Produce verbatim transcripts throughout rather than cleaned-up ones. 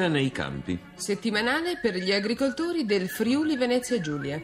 Vita nei campi. Settimanale per gli agricoltori del Friuli Venezia Giulia.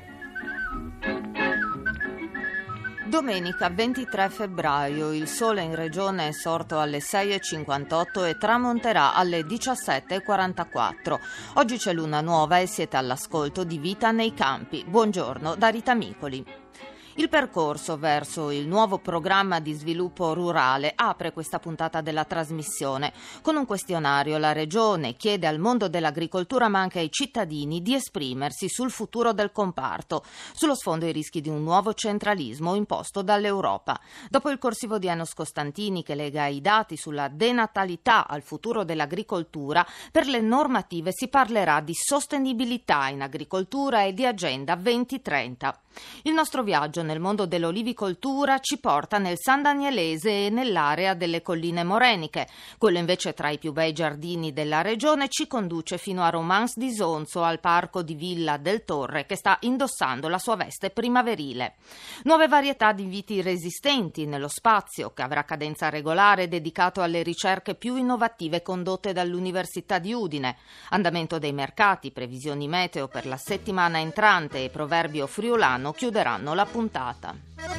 Domenica ventitré febbraio, il sole in regione è sorto alle sei e cinquantotto e tramonterà alle diciassette e quarantaquattro. Oggi c'è luna nuova e siete all'ascolto di Vita nei campi. Buongiorno da Rita Micoli. Il percorso verso il nuovo programma di sviluppo rurale apre questa puntata della trasmissione. Con un questionario la Regione chiede al mondo dell'agricoltura ma anche ai cittadini di esprimersi sul futuro del comparto, sullo sfondo i rischi di un nuovo centralismo imposto dall'Europa. Dopo il corsivo di Enos Costantini che lega i dati sulla denatalità al futuro dell'agricoltura, per le normative si parlerà di sostenibilità in agricoltura e di Agenda duemilatrenta. Il nostro viaggio nel mondo dell'olivicoltura ci porta nel San Danielese e nell'area delle colline moreniche. Quello invece tra i più bei giardini della regione ci conduce fino a Romans di Sonzo, al parco di Villa del Torre, che sta indossando la sua veste primaverile. Nuove varietà di viti resistenti nello spazio, che avrà cadenza regolare, dedicato alle ricerche più innovative condotte dall'Università di Udine. Andamento dei mercati, previsioni meteo per la settimana entrante e proverbio friulano chiuderanno la puntata.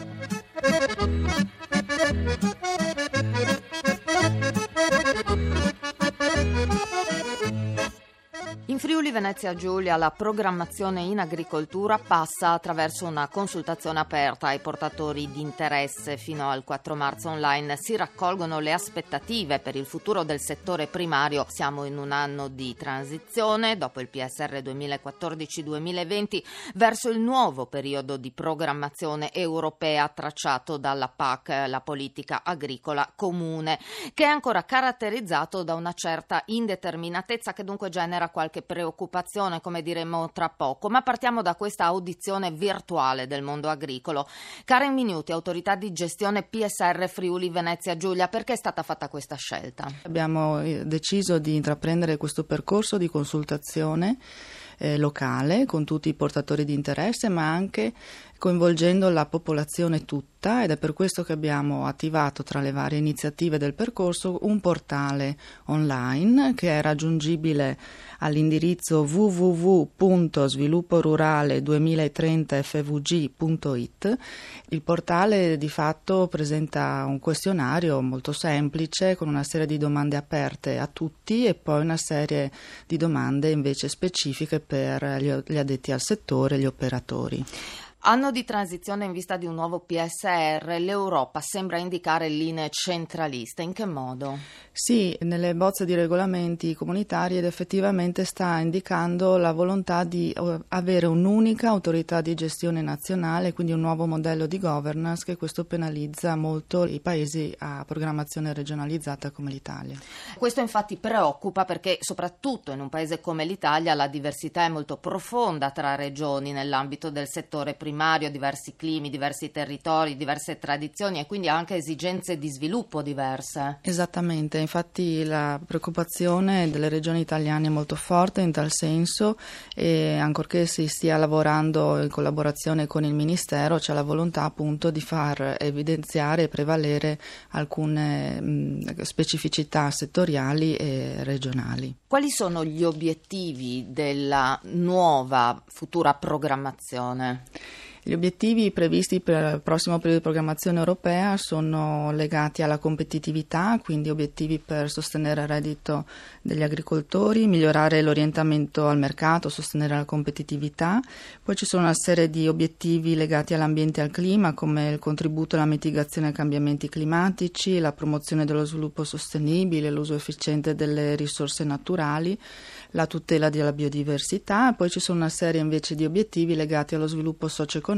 In Friuli Venezia Giulia la programmazione in agricoltura passa attraverso una consultazione aperta ai portatori di interesse. Fino al quattro marzo online si raccolgono le aspettative per il futuro del settore primario. Siamo in un anno di transizione dopo il P S R duemilaquattordici duemilaventi verso il nuovo periodo di programmazione europea tracciato dalla P A C, la politica agricola comune, che è ancora caratterizzato da una certa indeterminatezza che dunque genera qualche preoccupazione, come diremo tra poco, ma partiamo da questa audizione virtuale del mondo agricolo. Karen Minuti, autorità di gestione P S R Friuli Venezia Giulia, perché è stata fatta questa scelta? Abbiamo deciso di intraprendere questo percorso di consultazione eh, locale con tutti i portatori di interesse, ma anche coinvolgendo la popolazione tutta, ed è per questo che abbiamo attivato tra le varie iniziative del percorso un portale online che è raggiungibile all'indirizzo w w w punto sviluppo rurale duemilatrenta f v g punto i t. Il portale di fatto presenta un questionario molto semplice con una serie di domande aperte a tutti e poi una serie di domande invece specifiche per gli, gli addetti al settore e gli operatori. Anno di transizione in vista di un nuovo P S R, l'Europa sembra indicare linee centraliste. In che modo? Sì, nelle bozze di regolamenti comunitari ed effettivamente sta indicando la volontà di avere un'unica autorità di gestione nazionale, quindi un nuovo modello di governance, che questo penalizza molto i paesi a programmazione regionalizzata come l'Italia. Questo infatti preoccupa perché soprattutto in un paese come l'Italia la diversità è molto profonda tra regioni nell'ambito del settore primario, diversi climi, diversi territori, diverse tradizioni e quindi anche esigenze di sviluppo diverse. Esattamente, infatti la preoccupazione delle regioni italiane è molto forte in tal senso e ancorché si stia lavorando in collaborazione con il Ministero c'è la volontà appunto di far evidenziare e prevalere alcune mh, specificità settoriali e regionali. Quali sono gli obiettivi della nuova futura programmazione? Gli obiettivi previsti per il prossimo periodo di programmazione europea sono legati alla competitività, quindi obiettivi per sostenere il reddito degli agricoltori, migliorare l'orientamento al mercato, sostenere la competitività. Poi ci sono una serie di obiettivi legati all'ambiente e al clima, come il contributo alla mitigazione ai cambiamenti climatici, la promozione dello sviluppo sostenibile, l'uso efficiente delle risorse naturali, la tutela della biodiversità. Poi ci sono una serie invece di obiettivi legati allo sviluppo socio-economico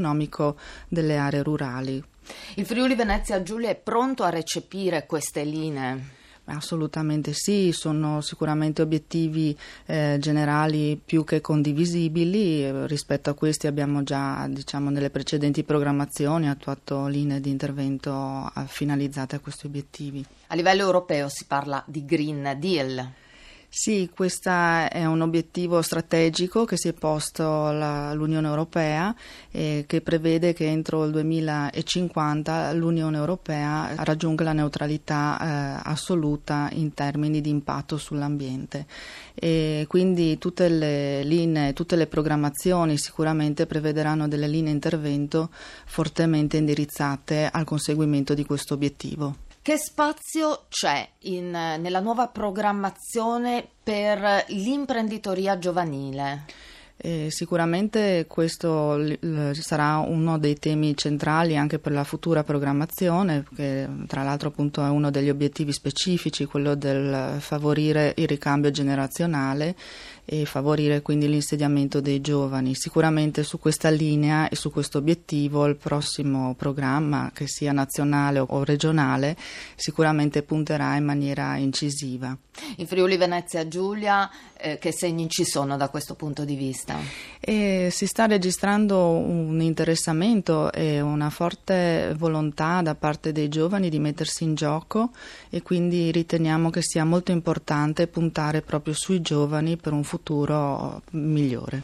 delle aree rurali. Il Friuli Venezia Giulia è pronto a recepire queste linee? Assolutamente sì, sono sicuramente obiettivi eh, generali più che condivisibili. Rispetto a questi abbiamo già, diciamo, nelle precedenti programmazioni attuato linee di intervento finalizzate a questi obiettivi. A livello europeo si parla di Green Deal. Sì, questo è un obiettivo strategico che si è posto la, l'Unione Europea e che prevede che entro il duemilacinquanta l'Unione Europea raggiunga la neutralità eh, assoluta in termini di impatto sull'ambiente. E quindi tutte le linee, tutte le programmazioni sicuramente prevederanno delle linee intervento fortemente indirizzate al conseguimento di questo obiettivo. Che spazio c'è in, nella nuova programmazione per l'imprenditoria giovanile? Eh, sicuramente questo l- l- sarà uno dei temi centrali anche per la futura programmazione, che tra l'altro appunto è uno degli obiettivi specifici, quello del favorire il ricambio generazionale e favorire quindi l'insediamento dei giovani. Sicuramente su questa linea e su questo obiettivo il prossimo programma, che sia nazionale o regionale, sicuramente punterà in maniera incisiva. In Friuli Venezia Giulia eh, che segni ci sono da questo punto di vista? E si sta registrando un interessamento e una forte volontà da parte dei giovani di mettersi in gioco, e quindi riteniamo che sia molto importante puntare proprio sui giovani per un futuro migliore.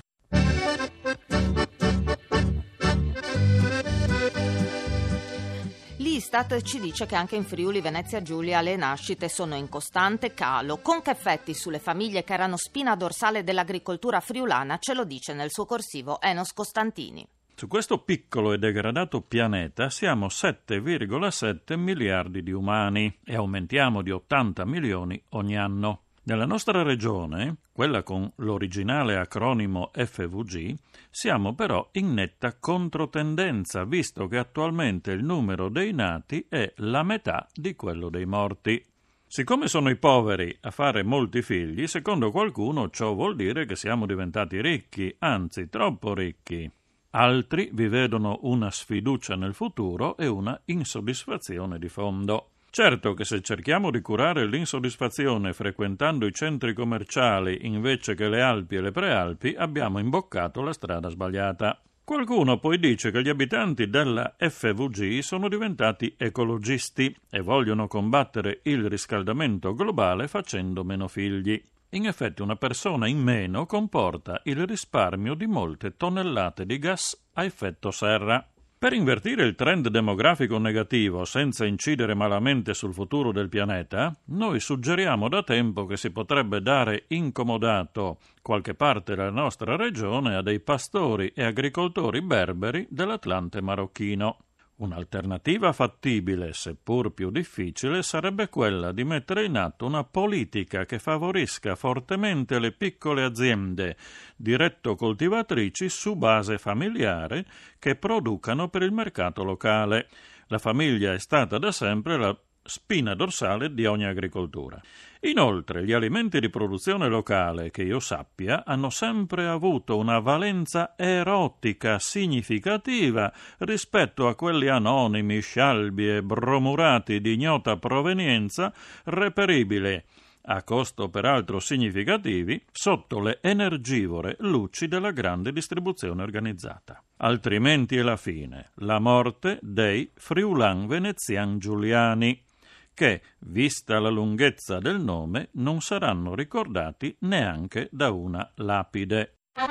L'Istat ci dice che anche in Friuli Venezia Giulia le nascite sono in costante calo. Con che effetti sulle famiglie che erano spina dorsale dell'agricoltura friulana ce lo dice nel suo corsivo Enos Costantini. Su questo piccolo e degradato pianeta siamo sette virgola sette miliardi di umani e aumentiamo di ottanta milioni ogni anno. Nella nostra regione, quella con l'originale acronimo F V G, siamo però in netta controtendenza, visto che attualmente il numero dei nati è la metà di quello dei morti. Siccome sono i poveri a fare molti figli, secondo qualcuno ciò vuol dire che siamo diventati ricchi, anzi troppo ricchi. Altri vi vedono una sfiducia nel futuro e una insoddisfazione di fondo. Certo che se cerchiamo di curare l'insoddisfazione frequentando i centri commerciali invece che le Alpi e le Prealpi, abbiamo imboccato la strada sbagliata. Qualcuno poi dice che gli abitanti della F V G sono diventati ecologisti e vogliono combattere il riscaldamento globale facendo meno figli. In effetti una persona in meno comporta il risparmio di molte tonnellate di gas a effetto serra. Per invertire il trend demografico negativo senza incidere malamente sul futuro del pianeta, noi suggeriamo da tempo che si potrebbe dare incomodato qualche parte della nostra regione a dei pastori e agricoltori berberi dell'Atlante marocchino. Un'alternativa fattibile, seppur più difficile, sarebbe quella di mettere in atto una politica che favorisca fortemente le piccole aziende diretto coltivatrici su base familiare che producano per il mercato locale. La famiglia è stata da sempre la spina dorsale di ogni agricoltura. Inoltre, gli alimenti di produzione locale, che io sappia, hanno sempre avuto una valenza erotica significativa rispetto a quelli anonimi, scialbi e bromurati di ignota provenienza, reperibile, a costo peraltro significativi, sotto le energivore luci della grande distribuzione organizzata. Altrimenti è la fine, la morte dei Friulan Venezian Giuliani, che, vista la lunghezza del nome, non saranno ricordati neanche da una lapide.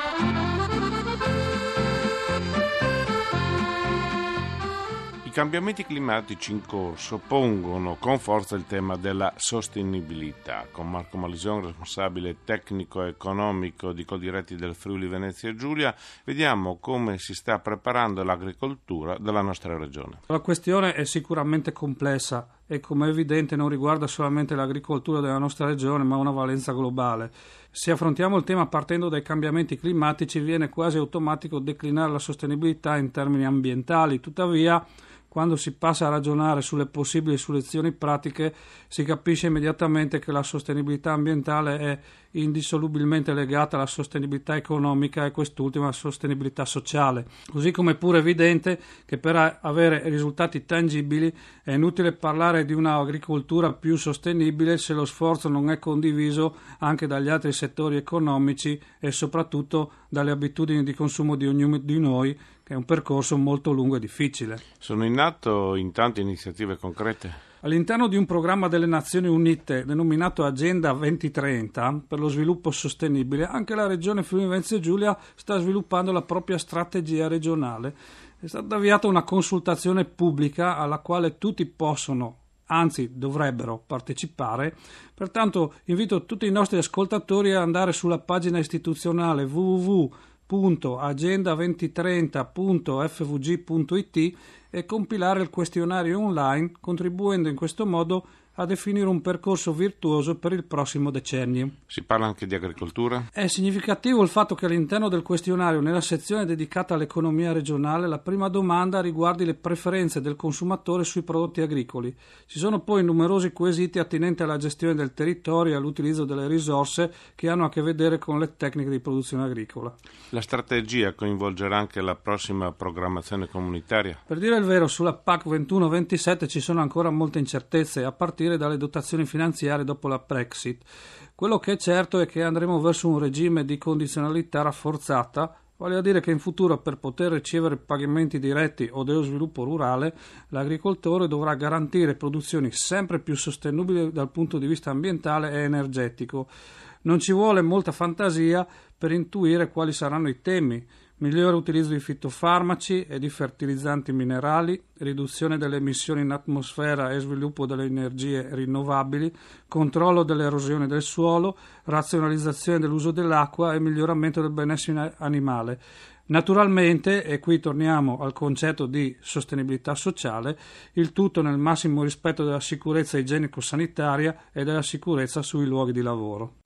I cambiamenti climatici in corso pongono con forza il tema della sostenibilità. Con Marco Malison, responsabile tecnico-economico di Coldiretti del Friuli Venezia Giulia, vediamo come si sta preparando l'agricoltura della nostra regione. La questione è sicuramente complessa e, come è evidente, non riguarda solamente l'agricoltura della nostra regione, ma ha una valenza globale. Se affrontiamo il tema partendo dai cambiamenti climatici, viene quasi automatico declinare la sostenibilità in termini ambientali. Tuttavia, quando si passa a ragionare sulle possibili soluzioni pratiche, si capisce immediatamente che la sostenibilità ambientale è indissolubilmente legata alla sostenibilità economica e quest'ultima alla sostenibilità sociale. Così come è pure evidente che per avere risultati tangibili è inutile parlare di un'agricoltura più sostenibile se lo sforzo non è condiviso anche dagli altri settori economici e soprattutto dalle abitudini di consumo di ognuno di noi, che è un percorso molto lungo e difficile. Sono in atto in tante iniziative concrete? All'interno di un programma delle Nazioni Unite denominato Agenda duemilatrenta per lo sviluppo sostenibile, anche la Regione Friuli Venezia Giulia sta sviluppando la propria strategia regionale. È stata avviata una consultazione pubblica alla quale tutti possono, anzi dovrebbero partecipare. Pertanto invito tutti i nostri ascoltatori a andare sulla pagina istituzionale w w w punto agenda duemilatrenta punto f v g punto i t e compilare il questionario online, contribuendo in questo modo a definire un percorso virtuoso per il prossimo decennio. Si parla anche di agricoltura? È significativo il fatto che all'interno del questionario, nella sezione dedicata all'economia regionale, la prima domanda riguardi le preferenze del consumatore sui prodotti agricoli. Ci sono poi numerosi quesiti attinenti alla gestione del territorio e all'utilizzo delle risorse che hanno a che vedere con le tecniche di produzione agricola. La strategia coinvolgerà anche la prossima programmazione comunitaria? Per dire il vero, sulla P A C ventuno ventisette ci sono ancora molte incertezze, a partire dalle dotazioni finanziarie dopo la Brexit. Quello che è certo è che andremo verso un regime di condizionalità rafforzata, vale a dire che in futuro, per poter ricevere pagamenti diretti o dello sviluppo rurale, l'agricoltore dovrà garantire produzioni sempre più sostenibili dal punto di vista ambientale e energetico. Non ci vuole molta fantasia per intuire quali saranno i temi: migliore utilizzo di fitofarmaci e di fertilizzanti minerali, riduzione delle emissioni in atmosfera e sviluppo delle energie rinnovabili, controllo dell'erosione del suolo, razionalizzazione dell'uso dell'acqua e miglioramento del benessere animale. Naturalmente, e qui torniamo al concetto di sostenibilità sociale, il tutto nel massimo rispetto della sicurezza igienico-sanitaria e della sicurezza sui luoghi di lavoro.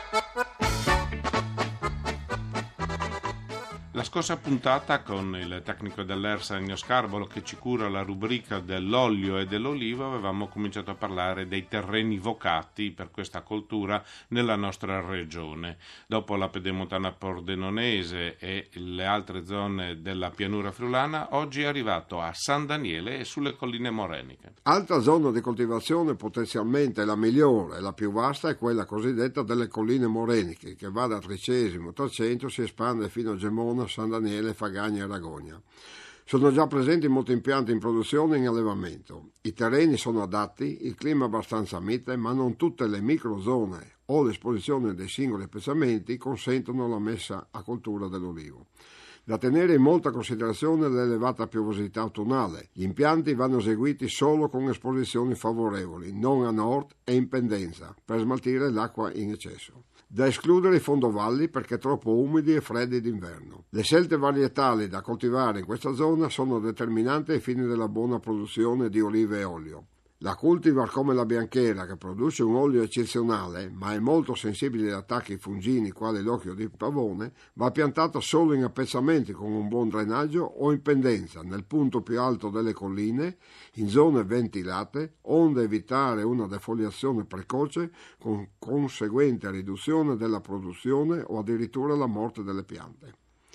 La scorsa puntata, con il tecnico dell'ERSA Ennio Scarbolo che ci cura la rubrica dell'olio e dell'olivo, avevamo cominciato a parlare dei terreni vocati per questa coltura nella nostra regione. Dopo la pedemontana pordenonese e le altre zone della pianura friulana, oggi è arrivato a San Daniele e sulle colline moreniche. Altra zona di coltivazione potenzialmente la migliore e la più vasta è quella cosiddetta delle colline moreniche, che va da Tricesimo, Trecento, si espande fino a Gemona, San Daniele, Fagagna e Ragogna. Sono già presenti molti impianti in produzione e in allevamento. I terreni sono adatti, il clima è abbastanza mite, ma non tutte le microzone o l'esposizione dei singoli piazzamenti consentono la messa a coltura dell'olivo. Da tenere in molta considerazione l'elevata piovosità autunnale. Gli impianti vanno eseguiti solo con esposizioni favorevoli, non a nord e in pendenza, per smaltire l'acqua in eccesso. Da escludere i fondovalli perché troppo umidi e freddi d'inverno. Le scelte varietali da coltivare in questa zona sono determinanti ai fini della buona produzione di olive e olio. La cultivar come la bianchera, che produce un olio eccezionale ma è molto sensibile ad attacchi fungini quali l'occhio di pavone, va piantata solo in appezzamenti con un buon drenaggio o in pendenza, nel punto più alto delle colline, in zone ventilate, onde evitare una defoliazione precoce con conseguente riduzione della produzione o addirittura la morte delle piante.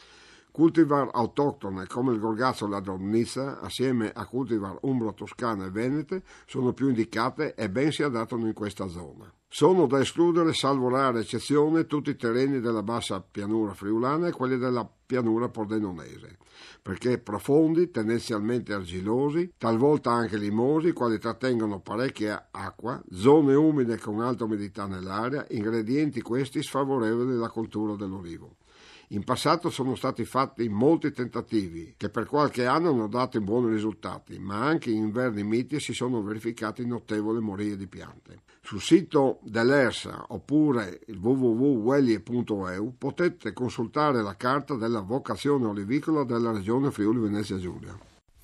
Cultivar autoctone come il gorgazzo e la dornizza, assieme a cultivar umbro-toscane e venete, sono più indicate e ben si adattano in questa zona. Sono da escludere, salvo rare eccezione, tutti i terreni della bassa pianura friulana e quelli della pianura pordenonese, perché profondi, tendenzialmente argilosi, talvolta anche limosi, quali trattengono parecchia acqua, zone umide con alta umidità nell'aria, ingredienti questi sfavorevoli alla coltura dell'olivo. In passato sono stati fatti molti tentativi che per qualche anno hanno dato buoni risultati, ma anche in inverni miti si sono verificati notevoli morie di piante. Sul sito dell'ERSA oppure il w w w punto wellie punto e u potete consultare la carta della vocazione olivicola della regione Friuli Venezia Giulia.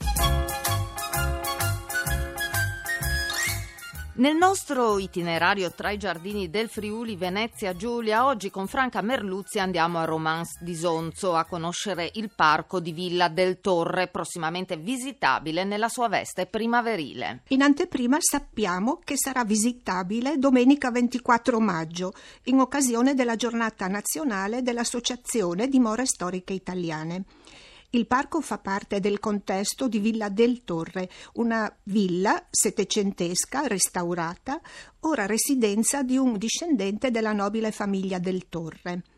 Nel nostro itinerario tra i giardini del Friuli Venezia Giulia, oggi con Franca Merluzzi andiamo a Romans di Sonzo a conoscere il parco di Villa del Torre, prossimamente visitabile nella sua veste primaverile. In anteprima sappiamo che sarà visitabile domenica ventiquattro maggio, in occasione della giornata nazionale dell'Associazione Dimore Storiche Italiane. Il parco fa parte del contesto di Villa del Torre, una villa settecentesca restaurata, ora residenza di un discendente della nobile famiglia del Torre.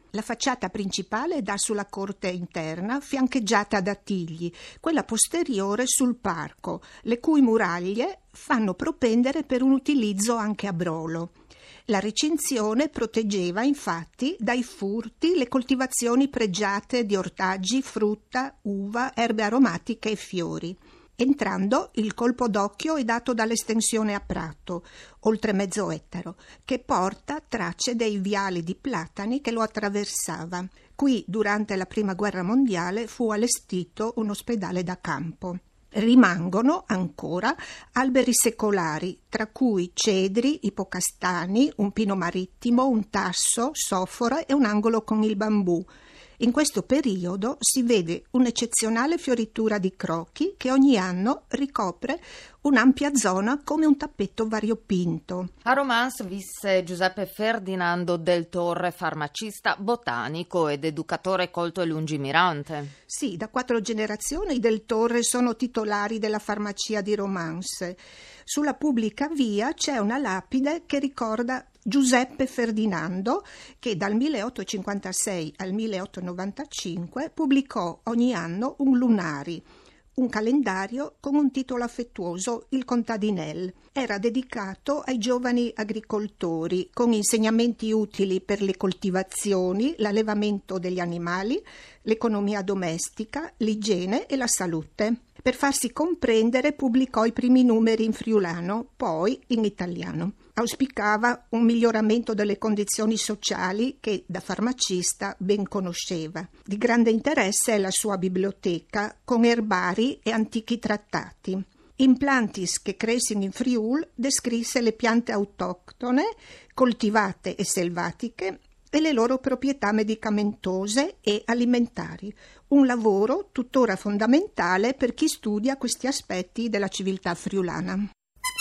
La facciata principale dà sulla corte interna, fiancheggiata da tigli, quella posteriore sul parco, le cui muraglie fanno propendere per un utilizzo anche a brolo. La recinzione proteggeva infatti dai furti le coltivazioni pregiate di ortaggi, frutta, uva, erbe aromatiche e fiori. Entrando, il colpo d'occhio è dato dall'estensione a prato, oltre mezzo ettaro, che porta tracce dei viali di platani che lo attraversava. Qui, durante la Prima Guerra Mondiale, fu allestito un ospedale da campo. Rimangono ancora alberi secolari, tra cui cedri, ipocastani, un pino marittimo, un tasso, sofora e un angolo con il bambù. In questo periodo si vede un'eccezionale fioritura di crochi che ogni anno ricopre un'ampia zona come un tappeto variopinto. A Romans visse Giuseppe Ferdinando del Torre, farmacista, botanico ed educatore colto e lungimirante. Sì, da quattro generazioni i del Torre sono titolari della farmacia di Romans. Sulla pubblica via c'è una lapide che ricorda Giuseppe Ferdinando, che dal milleottocentocinquantasei al milleottocentonovantacinque pubblicò ogni anno un lunari, un calendario con un titolo affettuoso, il Contadinel. Era dedicato ai giovani agricoltori, con insegnamenti utili per le coltivazioni, l'allevamento degli animali, l'economia domestica, l'igiene e la salute. Per farsi comprendere pubblicò i primi numeri in friulano, poi in italiano. Auspicava un miglioramento delle condizioni sociali che da farmacista ben conosceva. Di grande interesse è la sua biblioteca con erbari e antichi trattati. In Plantis che crescin in Friul descrisse le piante autoctone, coltivate e selvatiche, e le loro proprietà medicamentose e alimentari. Un lavoro tuttora fondamentale per chi studia questi aspetti della civiltà friulana.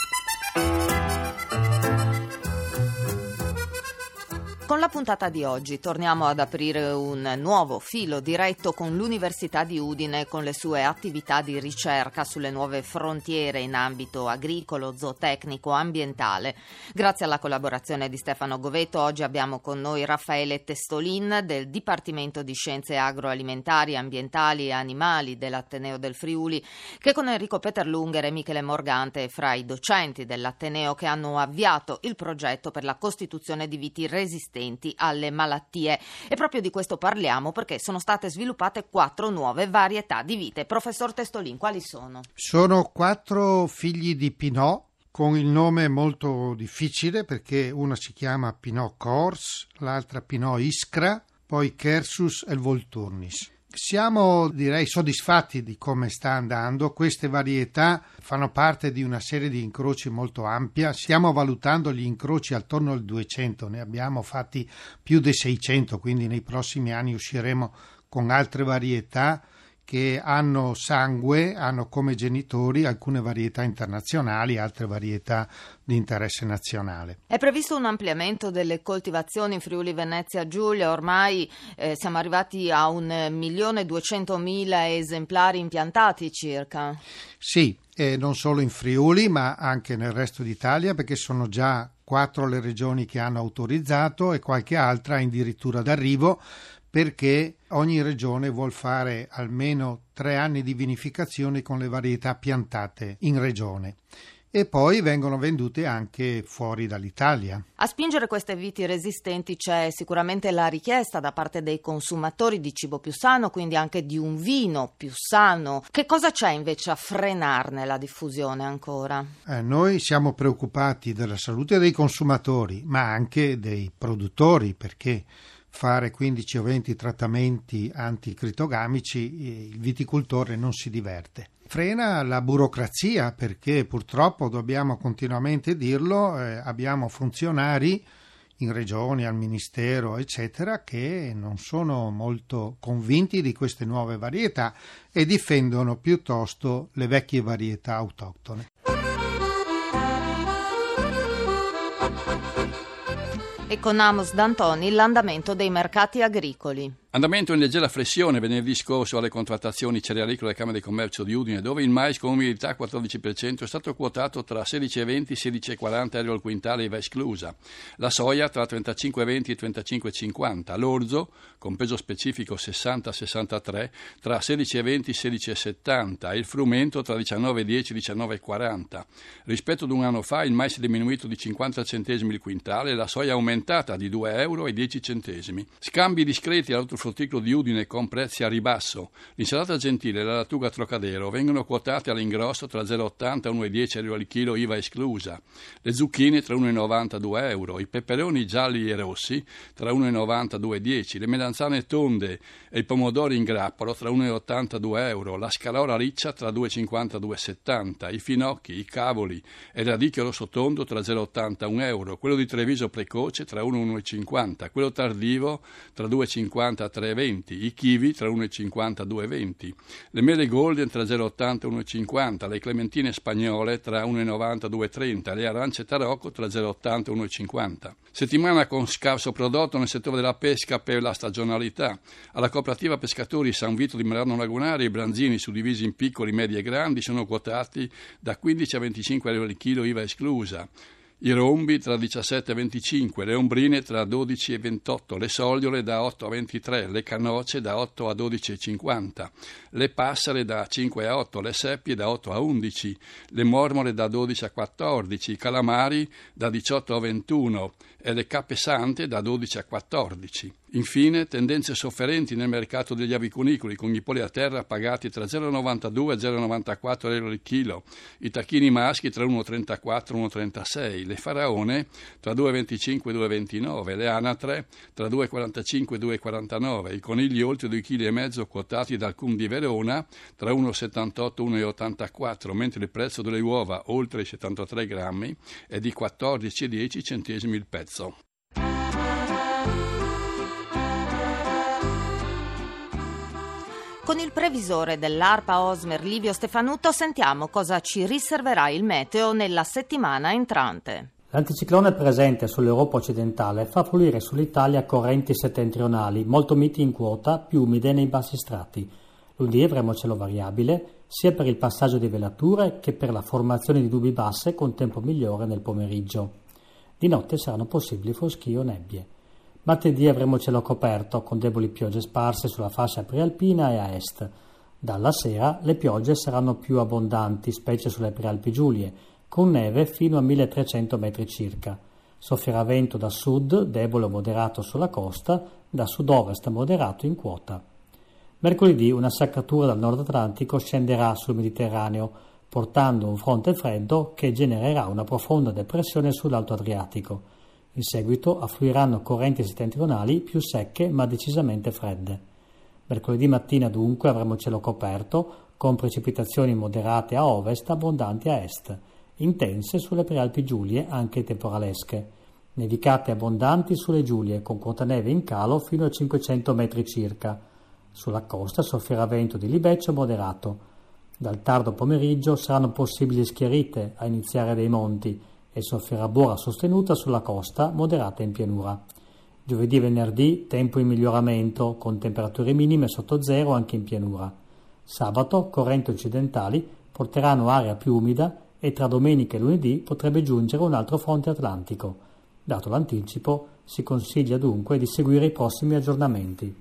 Con la puntata di oggi torniamo ad aprire un nuovo filo diretto con l'Università di Udine, con le sue attività di ricerca sulle nuove frontiere in ambito agricolo, zootecnico, ambientale. Grazie alla collaborazione di Stefano Goveto, oggi abbiamo con noi Raffaele Testolin del Dipartimento di Scienze Agroalimentari, Ambientali e Animali dell'Ateneo del Friuli, che con Enrico Peterlunger e Michele Morgante è fra i docenti dell'Ateneo che hanno avviato il progetto per la costituzione di viti resistenti alle malattie. E proprio di questo parliamo perché sono state sviluppate quattro nuove varietà di vite. Professor Testolin, quali sono? Sono quattro figli di Pinot con il nome molto difficile perché una si chiama Pinot Corse, l'altra Pinot Iskra, poi Quercus e il Volturnis. Siamo, direi, soddisfatti di come sta andando. Queste varietà fanno parte di una serie di incroci molto ampia. Stiamo valutando gli incroci attorno al duecento, ne abbiamo fatti più di seicento, quindi nei prossimi anni usciremo con altre varietà che hanno sangue, hanno come genitori alcune varietà internazionali, altre varietà di interesse nazionale. È previsto un ampliamento delle coltivazioni in Friuli Venezia Giulia, ormai eh, siamo arrivati a un milione duecentomila esemplari impiantati circa. Sì, eh, non solo in Friuli ma anche nel resto d'Italia, perché sono già quattro le regioni che hanno autorizzato e qualche altra addirittura d'arrivo, perché ogni regione vuol fare almeno tre anni di vinificazione con le varietà piantate in regione e poi vengono vendute anche fuori dall'Italia. A spingere queste viti resistenti c'è sicuramente la richiesta da parte dei consumatori di cibo più sano, quindi anche di un vino più sano. Che cosa c'è invece a frenarne la diffusione ancora? Eh, noi siamo preoccupati della salute dei consumatori, ma anche dei produttori, perché fare quindici o venti trattamenti anticritogamici il viticoltore non si diverte. Frena la burocrazia perché purtroppo dobbiamo continuamente dirlo, eh, abbiamo funzionari in regioni, al ministero eccetera che non sono molto convinti di queste nuove varietà e difendono piuttosto le vecchie varietà autoctone. E con Amos D'Antoni l'andamento dei mercati agricoli. Andamento in leggera flessione venerdì scorso alle contrattazioni cerealicole della Camera di Commercio di Udine, dove il mais con umidità quattordici per cento è stato quotato tra sedici virgola venti e sedici virgola quaranta euro al quintale, I V A esclusa. La soia tra trentacinque virgola venti e trentacinque virgola cinquanta. L'orzo, con peso specifico sessanta sessantatré, tra sedici virgola venti e sedici virgola settanta. E il frumento tra diciannove virgola dieci e diciannove virgola quaranta. Rispetto ad un anno fa il mais è diminuito di cinquanta centesimi il quintale e la soia è aumentata di due euro e dieci centesimi. Scambi discreti all'altro frutticolo di Udine con prezzi a ribasso. L'insalata gentile e la lattuga Trocadero vengono quotate all'ingrosso tra zero virgola ottanta e uno virgola dieci euro al chilo, I V A esclusa. Le zucchine tra uno virgola novanta e due euro. I peperoni gialli e rossi tra uno virgola novanta e due virgola dieci. Le melanzane tonde e i pomodori in grappolo tra uno virgola ottanta e due euro. La scalora riccia tra due virgola cinquanta e due virgola settanta. I finocchi, i cavoli e il radicchio rosso tondo tra zero virgola ottanta e un euro. Quello di Treviso precoce tra uno e uno virgola cinquanta. Quello tardivo tra due virgola cinquanta e tre virgola venti. I kiwi tra uno virgola cinquanta e due virgola venti, le mele golden tra zero virgola ottanta e uno virgola cinquanta, le clementine spagnole tra uno virgola novanta e due virgola trenta, le arance tarocco tra zero virgola ottanta e uno virgola cinquanta. Settimana con scarso prodotto nel settore della pesca per la stagionalità. Alla cooperativa pescatori San Vito di Merano Lagunare i branzini suddivisi in piccoli, medi e grandi sono quotati da quindici a venticinque euro al chilo, I V A esclusa. I rombi tra diciassette e venticinque, le ombrine tra dodici e ventotto, le sogliole da otto a ventitré, le canoce da otto a dodici e cinquanta, le passere da cinque a otto, le seppie da otto a undici, le mormore da dodici a quattordici, i calamari da diciotto a ventuno e le cappe sante da dodici a quattordici. Infine, tendenze sofferenti nel mercato degli aviconicoli, con i polli a terra pagati tra zero virgola novantadue e zero virgola novantaquattro euro al chilo, i tacchini maschi tra uno virgola trentaquattro e uno virgola trentasei, le faraone tra due virgola venticinque e due virgola ventinove, le anatre tra due virgola quarantacinque e due virgola quarantanove, i conigli oltre due virgola cinque chili quotati dal C U M di Verona tra uno virgola settantotto e uno virgola ottantaquattro, mentre il prezzo delle uova oltre i settantatré grammi è di quattordici virgola dieci centesimi il pezzo. Con il previsore dell'ARPA Osmer Livio Stefanuto sentiamo cosa ci riserverà il meteo nella settimana entrante. L'anticiclone presente sull'Europa occidentale fa fluire sull'Italia correnti settentrionali molto miti in quota, più umide nei bassi strati. Lunedì avremo cielo variabile sia per il passaggio di velature che per la formazione di nubi basse con tempo migliore nel pomeriggio. Di notte saranno possibili foschie o nebbie. Martedì avremo cielo coperto con deboli piogge sparse sulla fascia prealpina e a est. Dalla sera le piogge saranno più abbondanti, specie sulle Prealpi Giulie, con neve fino a milletrecento metri circa. Soffierà vento da sud, debole o moderato sulla costa, da sud-ovest moderato in quota. Mercoledì una saccatura dal nord Atlantico scenderà sul Mediterraneo, portando un fronte freddo che genererà una profonda depressione sull'Alto Adriatico. In seguito affluiranno correnti settentrionali più secche ma decisamente fredde. Mercoledì mattina dunque avremo cielo coperto, con precipitazioni moderate a ovest, abbondanti a est, intense sulle Prealpi Giulie, anche temporalesche. Nevicate abbondanti sulle Giulie, con quotaneve in calo fino a cinquecento metri circa. Sulla costa soffierà vento di libeccio moderato. Dal tardo pomeriggio saranno possibili schiarite a iniziare dai monti e soffierà bora sostenuta sulla costa, moderata in pianura. Giovedì e venerdì tempo in miglioramento, con temperature minime sotto zero anche in pianura. Sabato correnti occidentali porteranno aria più umida e tra domenica e lunedì potrebbe giungere un altro fronte atlantico. Dato l'anticipo, si consiglia dunque di seguire i prossimi aggiornamenti.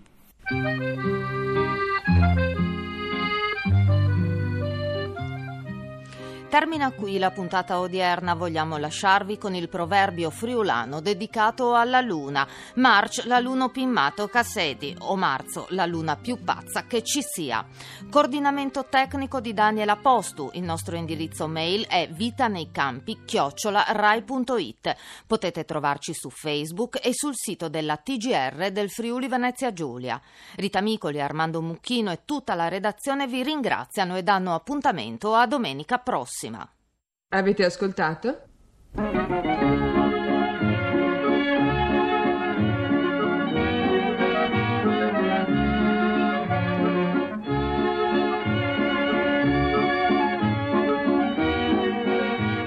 Termina qui la puntata odierna, vogliamo lasciarvi con il proverbio friulano dedicato alla luna. March la luno pimmato casseti, o marzo la luna più pazza che ci sia. Coordinamento tecnico di Daniela Postu, il nostro indirizzo mail è vitaneicampi chiocciola rai punto it. Potete trovarci su Facebook e sul sito della T G R del Friuli Venezia Giulia. Rita Micoli, Armando Mucchino e tutta la redazione vi ringraziano e danno appuntamento a domenica prossima. Avete ascoltato?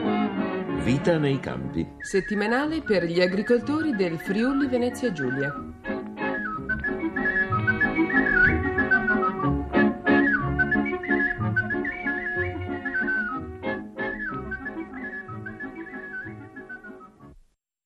Vita nei campi. Settimanale per gli agricoltori del Friuli Venezia Giulia.